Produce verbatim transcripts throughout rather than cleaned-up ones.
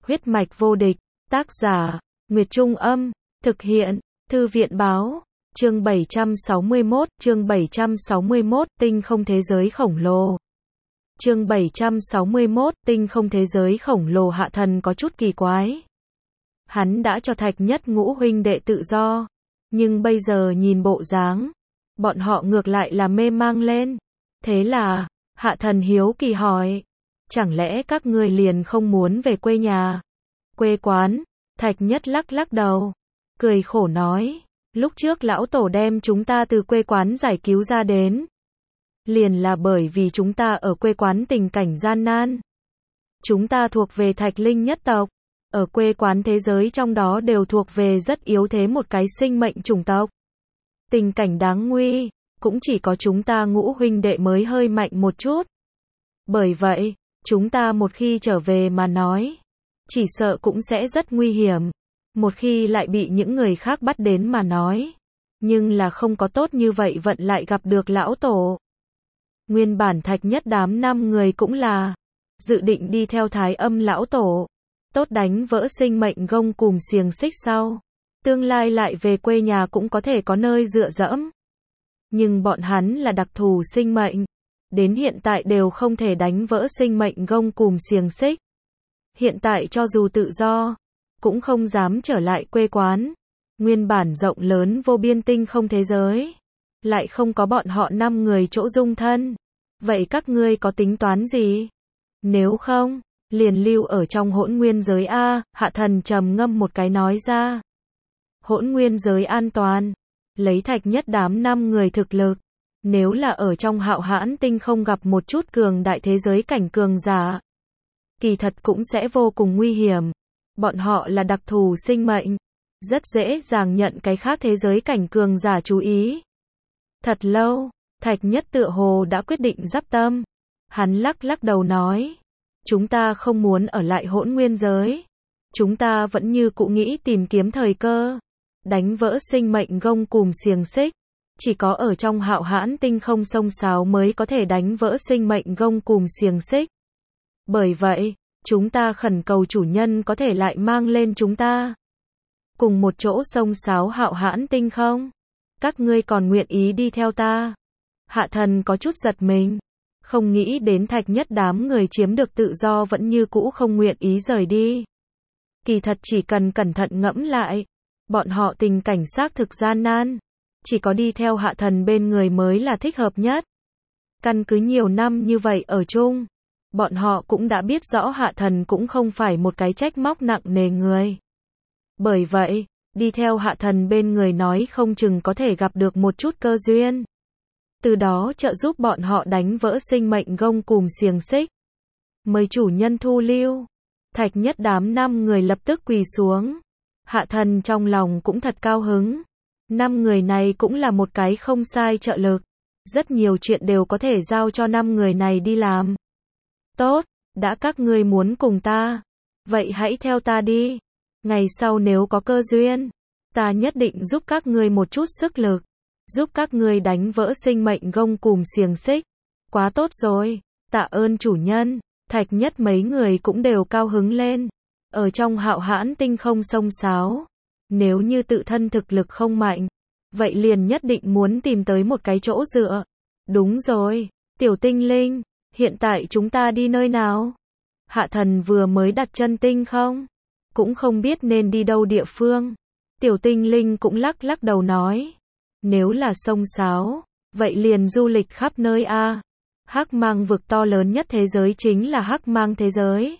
Huyết mạch vô địch, tác giả, Nguyệt Trung Âm, thực hiện, Thư viện Báo, chương bảy trăm sáu mươi mốt, chương bảy trăm sáu mươi mốt, tinh không thế giới khổng lồ. Chương bảy trăm sáu mươi mốt, tinh không thế giới khổng lồ. Hạ Thần có chút kỳ quái. Hắn đã cho Thạch Nhất Ngũ huynh đệ tự do, nhưng bây giờ nhìn bộ dáng, bọn họ ngược lại là mê mang lên. Thế là, Hạ Thần hiếu kỳ hỏi, chẳng lẽ các ngươi liền không muốn về quê nhà, quê quán? Thạch Nhất lắc lắc đầu, cười khổ nói, lúc trước lão tổ đem chúng ta từ quê quán giải cứu ra đến, liền là bởi vì chúng ta ở quê quán tình cảnh gian nan. Chúng ta thuộc về Thạch Linh nhất tộc, ở quê quán thế giới trong đó đều thuộc về rất yếu thế một cái sinh mệnh chủng tộc. Tình cảnh đáng nguy, cũng chỉ có chúng ta Ngũ huynh đệ mới hơi mạnh một chút. Bởi vậy, chúng ta một khi trở về mà nói, chỉ sợ cũng sẽ rất nguy hiểm. Một khi lại bị những người khác bắt đến mà nói, nhưng là không có tốt như vậy vận lại gặp được lão tổ. Nguyên bản Thạch Nhất đám năm người cũng là dự định đi theo Thái Âm lão tổ, tốt đánh vỡ sinh mệnh gông cùm xiềng xích sau, tương lai lại về quê nhà cũng có thể có nơi dựa dẫm. Nhưng bọn hắn là đặc thù sinh mệnh, đến hiện tại đều không thể đánh vỡ sinh mệnh gông cùm xiềng xích. Hiện tại cho dù tự do, cũng không dám trở lại quê quán. Nguyên bản rộng lớn vô biên tinh không thế giới, lại không có bọn họ năm người chỗ dung thân. Vậy các ngươi có tính toán gì? Nếu không, liền lưu ở trong hỗn nguyên giới a. Hạ Thần trầm ngâm một cái nói ra. Hỗn nguyên giới an toàn, lấy Thạch Nhất đám năm người thực lực, nếu là ở trong Hạo Hãn tinh không gặp một chút cường đại thế giới cảnh cường giả, kỳ thật cũng sẽ vô cùng nguy hiểm. Bọn họ là đặc thù sinh mệnh, rất dễ dàng nhận cái khác thế giới cảnh cường giả chú ý. Thật lâu, Thạch Nhất tựa hồ đã quyết định dắp tâm. Hắn lắc lắc đầu nói, chúng ta không muốn ở lại hỗn nguyên giới. Chúng ta vẫn như cũ nghĩ tìm kiếm thời cơ, đánh vỡ sinh mệnh gông cùm xiềng xích. Chỉ có ở trong Hạo Hãn tinh không sông sáo mới có thể đánh vỡ sinh mệnh gông cùm xiềng xích. Bởi vậy, chúng ta khẩn cầu chủ nhân có thể lại mang lên chúng ta cùng một chỗ sông sáo Hạo Hãn tinh không? Các ngươi còn nguyện ý đi theo ta? Hạ Thần có chút giật mình, không nghĩ đến Thạch Nhất đám người chiếm được tự do vẫn như cũ không nguyện ý rời đi. Kỳ thật chỉ cần cẩn thận ngẫm lại, bọn họ tình cảnh xác thực gian nan, chỉ có đi theo Hạ Thần bên người mới là thích hợp nhất. Căn cứ nhiều năm như vậy ở chung, bọn họ cũng đã biết rõ Hạ Thần cũng không phải một cái trách móc nặng nề người. Bởi vậy, đi theo Hạ Thần bên người nói không chừng có thể gặp được một chút cơ duyên, từ đó trợ giúp bọn họ đánh vỡ sinh mệnh gông cùm xiềng xích. Mời chủ nhân thu lưu. Thạch Nhất đám năm người lập tức quỳ xuống. Hạ Thần trong lòng cũng thật cao hứng. Năm người này cũng là một cái không sai trợ lực. Rất nhiều chuyện đều có thể giao cho năm người này đi làm. Tốt, đã các ngươi muốn cùng ta, vậy hãy theo ta đi. Ngày sau nếu có cơ duyên, ta nhất định giúp các ngươi một chút sức lực, giúp các ngươi đánh vỡ sinh mệnh gông cùm xiềng xích. Quá tốt rồi, tạ ơn chủ nhân. Thạch Nhất mấy người cũng đều cao hứng lên. Ở trong Hạo Hãn tinh không sông sáo, nếu như tự thân thực lực không mạnh, vậy liền nhất định muốn tìm tới một cái chỗ dựa. Đúng rồi, tiểu tinh linh, hiện tại chúng ta đi nơi nào? Hạ Thần vừa mới đặt chân tinh không, cũng không biết nên đi đâu địa phương. Tiểu tinh linh cũng lắc lắc đầu nói, nếu là sông sáo, vậy liền du lịch khắp nơi a. Hắc Mang vực to lớn nhất thế giới chính là Hắc Mang thế giới.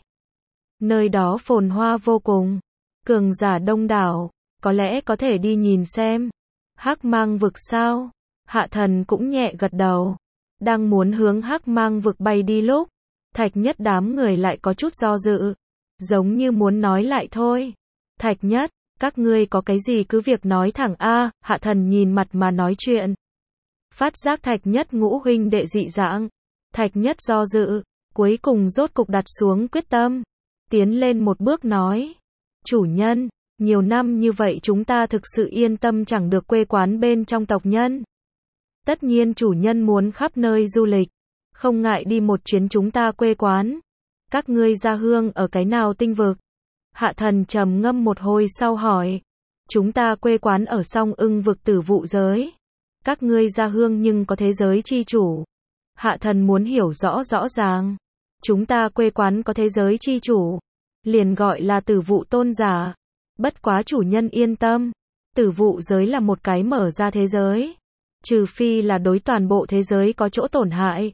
Nơi đó phồn hoa vô cùng, cường giả đông đảo, có lẽ có thể đi nhìn xem. Hắc Mang vực sao? Hạ Thần cũng nhẹ gật đầu. Đang muốn hướng Hắc Mang vực bay đi lúc, Thạch Nhất đám người lại có chút do dự, giống như muốn nói lại thôi. Thạch Nhất, các ngươi có cái gì cứ việc nói thẳng a. Hạ Thần nhìn mặt mà nói chuyện. Phát giác Thạch Nhất Ngũ huynh đệ dị dạng, Thạch Nhất do dự, cuối cùng rốt cục đặt xuống quyết tâm, tiến lên một bước nói, chủ nhân, nhiều năm như vậy chúng ta thực sự yên tâm chẳng được quê quán bên trong tộc nhân. Tất nhiên chủ nhân muốn khắp nơi du lịch, không ngại đi một chuyến chúng ta quê quán. Các ngươi ra hương ở cái nào tinh vực? Hạ thần trầm ngâm một hồi sau hỏi. Chúng ta quê quán ở Song Ưng vực Tử Vụ giới. Các ngươi gia hương nhưng có thế giới chi chủ. Hạ thần muốn hiểu rõ rõ ràng. Chúng ta quê quán có thế giới chi chủ. Liền gọi là Tử Vụ tôn giả. Bất quá chủ nhân yên tâm. Tử Vụ giới là một cái mở ra thế giới. Trừ phi là đối toàn bộ thế giới có chỗ tổn hại.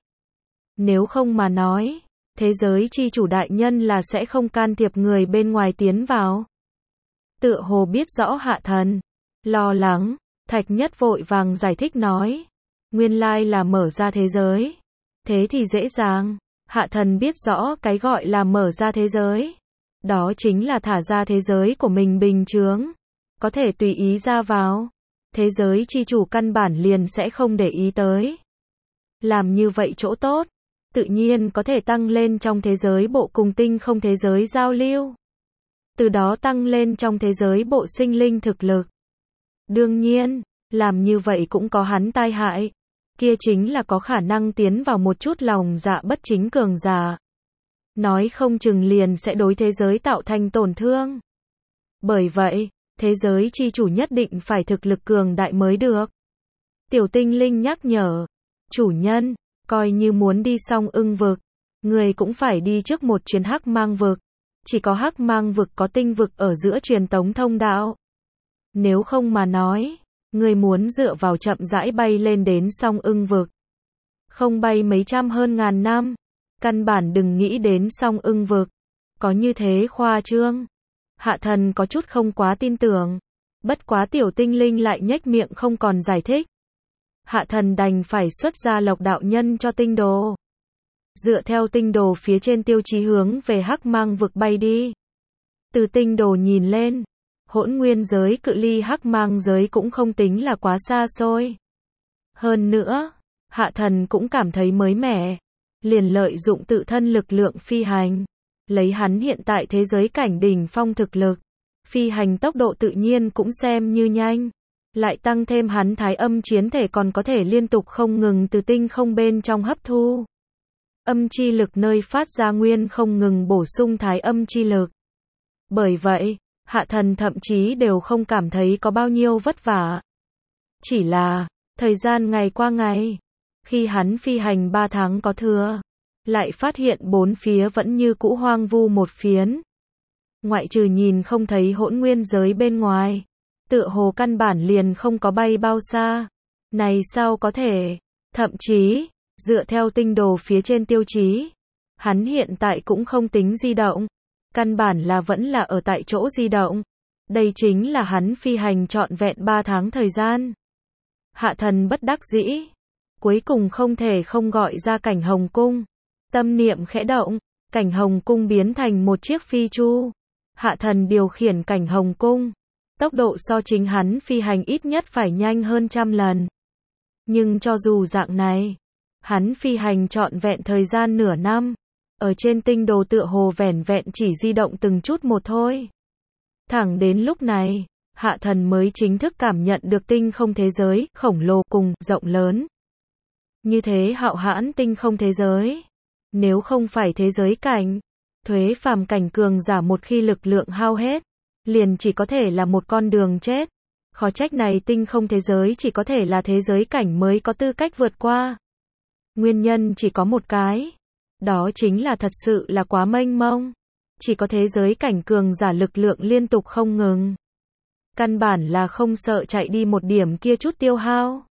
Nếu không mà nói, thế giới chi chủ đại nhân là sẽ không can thiệp người bên ngoài tiến vào. Tựa hồ biết rõ hạ thần. Lo lắng, Thạch Nhất vội vàng giải thích nói. Nguyên lai là mở ra thế giới. Thế thì dễ dàng. Hạ thần biết rõ cái gọi là mở ra thế giới. Đó chính là thả ra thế giới của mình bình chướng. Có thể tùy ý ra vào. Thế giới chi chủ căn bản liền sẽ không để ý tới. Làm như vậy chỗ tốt. Tự nhiên có thể tăng lên trong thế giới bộ cùng tinh không thế giới giao lưu. Từ đó tăng lên trong thế giới bộ sinh linh thực lực. Đương nhiên, làm như vậy cũng có hắn tai hại. Kia chính là có khả năng tiến vào một chút lòng dạ bất chính cường giả. Nói không chừng liền sẽ đối thế giới tạo thành tổn thương. Bởi vậy, thế giới chi chủ nhất định phải thực lực cường đại mới được. Tiểu tinh linh nhắc nhở. Chủ nhân, coi như muốn đi Song Ưng vực. Người cũng phải đi trước một chuyến Hắc Mang vực. Chỉ có Hắc Mang vực có tinh vực ở giữa truyền tống thông đạo. Nếu không mà nói, người muốn dựa vào chậm rãi bay lên đến Song Ưng vực. Không bay mấy trăm hơn ngàn năm. Căn bản đừng nghĩ đến Song Ưng vực. Có như thế khoa trương. Hạ thần có chút không quá tin tưởng. Bất quá tiểu tinh linh lại nhếch miệng không còn giải thích. Hạ thần đành phải xuất ra lộc đạo nhân cho tinh đồ. Dựa theo tinh đồ phía trên tiêu chí hướng về Hắc Mang vực bay đi. Từ tinh đồ nhìn lên, hỗn nguyên giới cự ly Hắc Mang giới cũng không tính là quá xa xôi. Hơn nữa, hạ thần cũng cảm thấy mới mẻ. Liền lợi dụng tự thân lực lượng phi hành. Lấy hắn hiện tại thế giới cảnh đỉnh phong thực lực. Phi hành tốc độ tự nhiên cũng xem như nhanh. Lại tăng thêm hắn thái âm chiến thể còn có thể liên tục không ngừng từ tinh không bên trong hấp thu. Âm chi lực nơi phát ra nguyên không ngừng bổ sung thái âm chi lực. Bởi vậy, hạ thần thậm chí đều không cảm thấy có bao nhiêu vất vả. Chỉ là, thời gian ngày qua ngày, khi hắn phi hành ba tháng có thừa, lại phát hiện bốn phía vẫn như cũ hoang vu một phiến. Ngoại trừ nhìn không thấy hỗn nguyên giới bên ngoài, tựa hồ căn bản liền không có bay bao xa. Này sao có thể? Thậm chí, dựa theo tinh đồ phía trên tiêu chí, hắn hiện tại cũng không tính di động. Căn bản là vẫn là ở tại chỗ di động. Đây chính là hắn phi hành trọn vẹn ba tháng thời gian. Hạ thần bất đắc dĩ. Cuối cùng không thể không gọi ra cảnh hồng cung. Tâm niệm khẽ động, cảnh hồng cung biến thành một chiếc phi chu. Hạ thần điều khiển cảnh hồng cung. Tốc độ so chính hắn phi hành ít nhất phải nhanh hơn trăm lần. Nhưng cho dù dạng này, hắn phi hành trọn vẹn thời gian nửa năm. Ở trên tinh đồ tựa hồ vẻn vẹn chỉ di động từng chút một thôi. Thẳng đến lúc này, hạ thần mới chính thức cảm nhận được tinh không thế giới, khổng lồ cùng, rộng lớn. Như thế hạo hãn tinh không thế giới. Nếu không phải thế giới cảnh, thuế phàm cảnh cường giả một khi lực lượng hao hết, liền chỉ có thể là một con đường chết. Khó trách này tinh không thế giới chỉ có thể là thế giới cảnh mới có tư cách vượt qua. Nguyên nhân chỉ có một cái. Đó chính là thật sự là quá mênh mông. Chỉ có thế giới cảnh cường giả lực lượng liên tục không ngừng. Căn bản là không sợ chạy đi một điểm kia chút tiêu hao.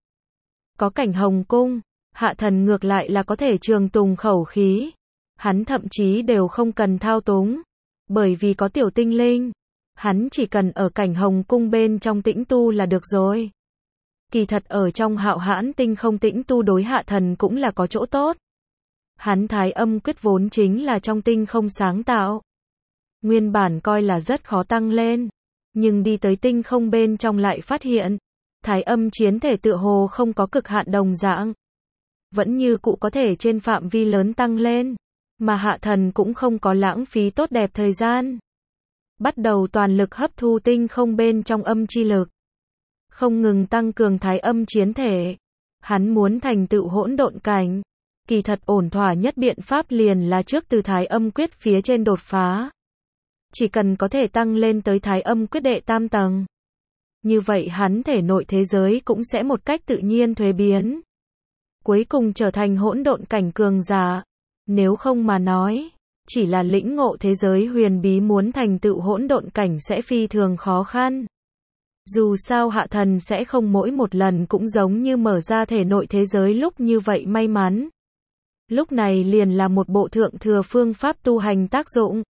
Có cảnh hồng cung, hạ thần ngược lại là có thể trường tùng khẩu khí. Hắn thậm chí đều không cần thao túng. Bởi vì có tiểu tinh linh. Hắn chỉ cần ở cảnh hồng cung bên trong tĩnh tu là được rồi. Kỳ thật ở trong hạo hãn tinh không tĩnh tu đối hạ thần cũng là có chỗ tốt. Hắn thái âm quyết vốn chính là trong tinh không sáng tạo. Nguyên bản coi là rất khó tăng lên. Nhưng đi tới tinh không bên trong lại phát hiện. Thái âm chiến thể tựa hồ không có cực hạn đồng dạng. Vẫn như cũ có thể trên phạm vi lớn tăng lên. Mà hạ thần cũng không có lãng phí tốt đẹp thời gian. Bắt đầu toàn lực hấp thu tinh không bên trong âm chi lực. Không ngừng tăng cường thái âm chiến thể. Hắn muốn thành tựu hỗn độn cảnh. Kỳ thật ổn thỏa nhất biện pháp liền là trước từ thái âm quyết phía trên đột phá. chỉ cần có thể tăng lên tới thái âm quyết đệ tam tầng. Như vậy hắn thể nội thế giới cũng sẽ một cách tự nhiên thuế biến. Cuối cùng trở thành hỗn độn cảnh cường giả. Nếu không mà nói, chỉ là lĩnh ngộ thế giới huyền bí muốn thành tựu hỗn độn cảnh sẽ phi thường khó khăn. Dù sao hạ thần sẽ không mỗi một lần cũng giống như mở ra thể nội thế giới lúc như vậy may mắn. Lúc này liền là một bộ thượng thừa phương pháp tu hành tác dụng.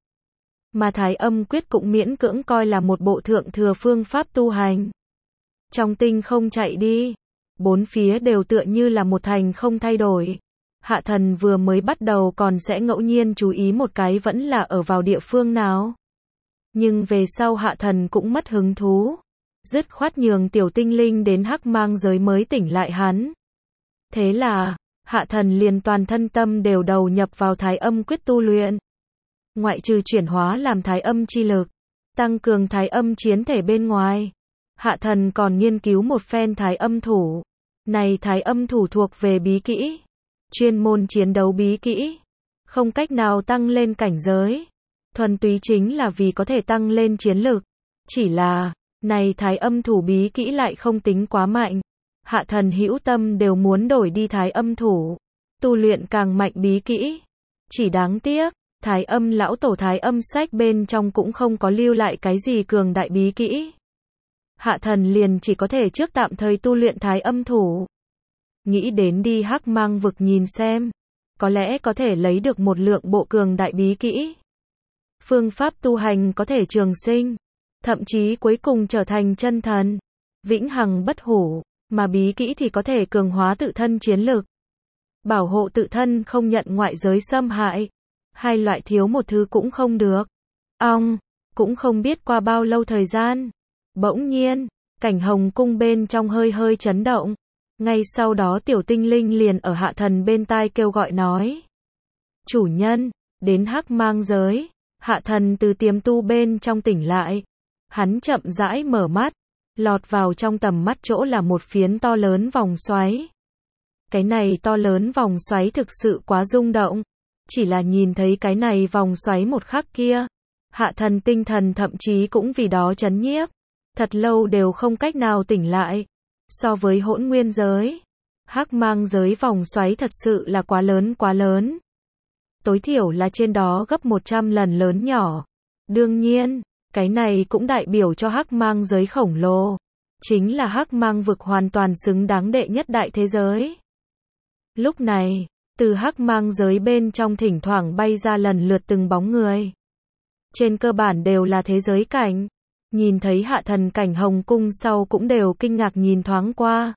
Mà thái âm quyết cũng miễn cưỡng coi là một bộ thượng thừa phương pháp tu hành. Trong tinh không chạy đi, bốn phía đều tựa như là một thành không thay đổi. Hạ thần vừa mới bắt đầu còn sẽ ngẫu nhiên chú ý một cái vẫn là ở vào địa phương nào. Nhưng về sau hạ thần cũng mất hứng thú. Dứt khoát nhường tiểu tinh linh đến hắc mang giới mới tỉnh lại hắn. Thế là, hạ thần liền toàn thân tâm đều đầu nhập vào thái âm quyết tu luyện. Ngoại trừ chuyển hóa làm thái âm chi lực, tăng cường thái âm chiến thể bên ngoài. Hạ thần còn nghiên cứu một phen thái âm thủ. Này thái âm thủ thuộc về bí kỹ. Chuyên môn chiến đấu bí kỹ. Không cách nào tăng lên cảnh giới. Thuần túy chính là vì có thể tăng lên chiến lực. Chỉ là, này thái âm thủ bí kỹ lại không tính quá mạnh. Hạ thần hữu tâm đều muốn đổi đi thái âm thủ. Tu luyện càng mạnh bí kỹ. Chỉ đáng tiếc, thái âm lão tổ thái âm sách bên trong cũng không có lưu lại cái gì cường đại bí kỹ. Hạ thần liền chỉ có thể trước tạm thời tu luyện thái âm thủ. Nghĩ đến đi hắc mang vực nhìn xem. Có lẽ có thể lấy được một lượng bộ cường đại bí kỹ. Phương pháp tu hành có thể trường sinh. Thậm chí cuối cùng trở thành chân thần. Vĩnh hằng bất hủ. Mà bí kỹ thì có thể cường hóa tự thân chiến lực. Bảo hộ tự thân không nhận ngoại giới xâm hại. Hai loại thiếu một thứ cũng không được. Ong, cũng không biết qua bao lâu thời gian. Bỗng nhiên, cảnh hồng cung bên trong hơi hơi chấn động. Ngay sau đó tiểu tinh linh liền ở hạ thần bên tai kêu gọi nói. Chủ nhân, đến hắc mang giới. Hạ thần từ tiềm tu bên trong tỉnh lại. Hắn chậm rãi mở mắt. Lọt vào trong tầm mắt chỗ là một phiến to lớn vòng xoáy. Cái này to lớn vòng xoáy thực sự quá rung động. Chỉ là nhìn thấy cái này vòng xoáy một khắc kia. Hạ thần tinh thần thậm chí cũng vì đó chấn nhiếp. Thật lâu đều không cách nào tỉnh lại. So với hỗn nguyên giới, hắc mang giới vòng xoáy thật sự là quá lớn quá lớn. Tối thiểu là trên đó gấp một trăm lần lớn nhỏ. Đương nhiên, cái này cũng đại biểu cho hắc mang giới khổng lồ. Chính là hắc mang vực hoàn toàn xứng đáng đệ nhất đại thế giới. Lúc này, từ hắc mang giới bên trong thỉnh thoảng bay ra lần lượt từng bóng người. Trên cơ bản đều là thế giới cảnh. Nhìn thấy hạ thần cảnh hồng cung sau cũng đều kinh ngạc nhìn thoáng qua.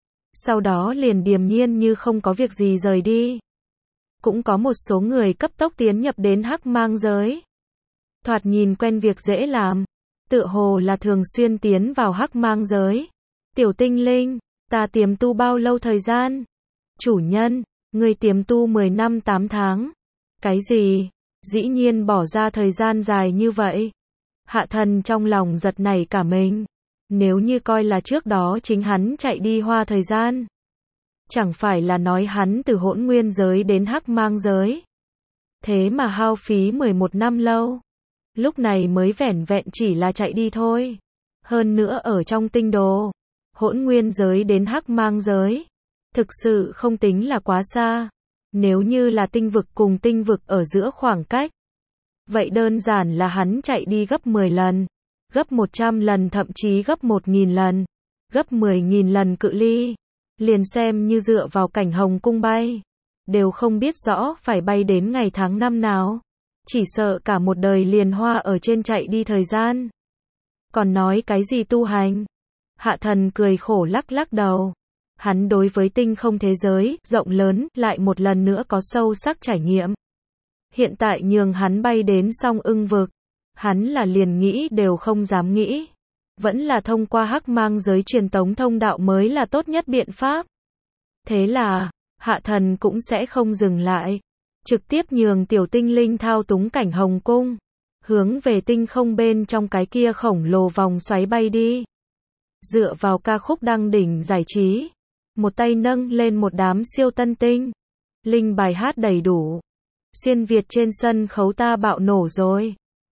Sau đó liền điềm nhiên như không có việc gì rời đi. Cũng có một số người cấp tốc tiến nhập đến hắc mang giới. Thoạt nhìn quen việc dễ làm. Tựa hồ là thường xuyên tiến vào hắc mang giới. Tiểu tinh linh, ta tiềm tu bao lâu thời gian? Chủ nhân, người tiềm tu mười năm tám tháng. Cái gì? Dĩ nhiên bỏ ra thời gian dài như vậy. Hạ thần trong lòng giật nảy cả mình. Nếu như coi là trước đó chính hắn chạy đi hoa thời gian. Chẳng phải là nói hắn từ hỗn nguyên giới đến hắc mang giới. Thế mà hao phí mười một năm lâu. Lúc này mới vẻn vẹn chỉ là chạy đi thôi. Hơn nữa ở trong tinh đồ. Hỗn nguyên giới đến hắc mang giới. Thực sự không tính là quá xa. Nếu như là tinh vực cùng tinh vực ở giữa khoảng cách. Vậy đơn giản là hắn chạy đi gấp mười lần. Gấp một trăm lần thậm chí gấp một nghìn lần. Gấp mười nghìn lần cự ly. Liền xem như dựa vào cảnh hồng cung bay. Đều không biết rõ phải bay đến ngày tháng năm nào. Chỉ sợ cả một đời liền hoa ở trên chạy đi thời gian. Còn nói cái gì tu hành? Hạ thần cười khổ lắc lắc đầu. Hắn đối với tinh không thế giới, rộng lớn, lại một lần nữa có sâu sắc trải nghiệm. Hiện tại nhường hắn bay đến song ưng vực. Hắn là liền nghĩ đều không dám nghĩ. Vẫn là thông qua hắc mang giới truyền tống thông đạo mới là tốt nhất biện pháp. Thế là, hạ thần cũng sẽ không dừng lại. Trực tiếp nhường tiểu tinh linh thao túng cảnh hồng cung. Hướng về tinh không bên trong cái kia khổng lồ vòng xoáy bay đi. Dựa vào ca khúc đăng đỉnh giải trí. Một tay nâng lên một đám siêu tân tinh. Linh bài hát đầy đủ. Xuyên Việt trên sân khấu ta bạo nổ rồi.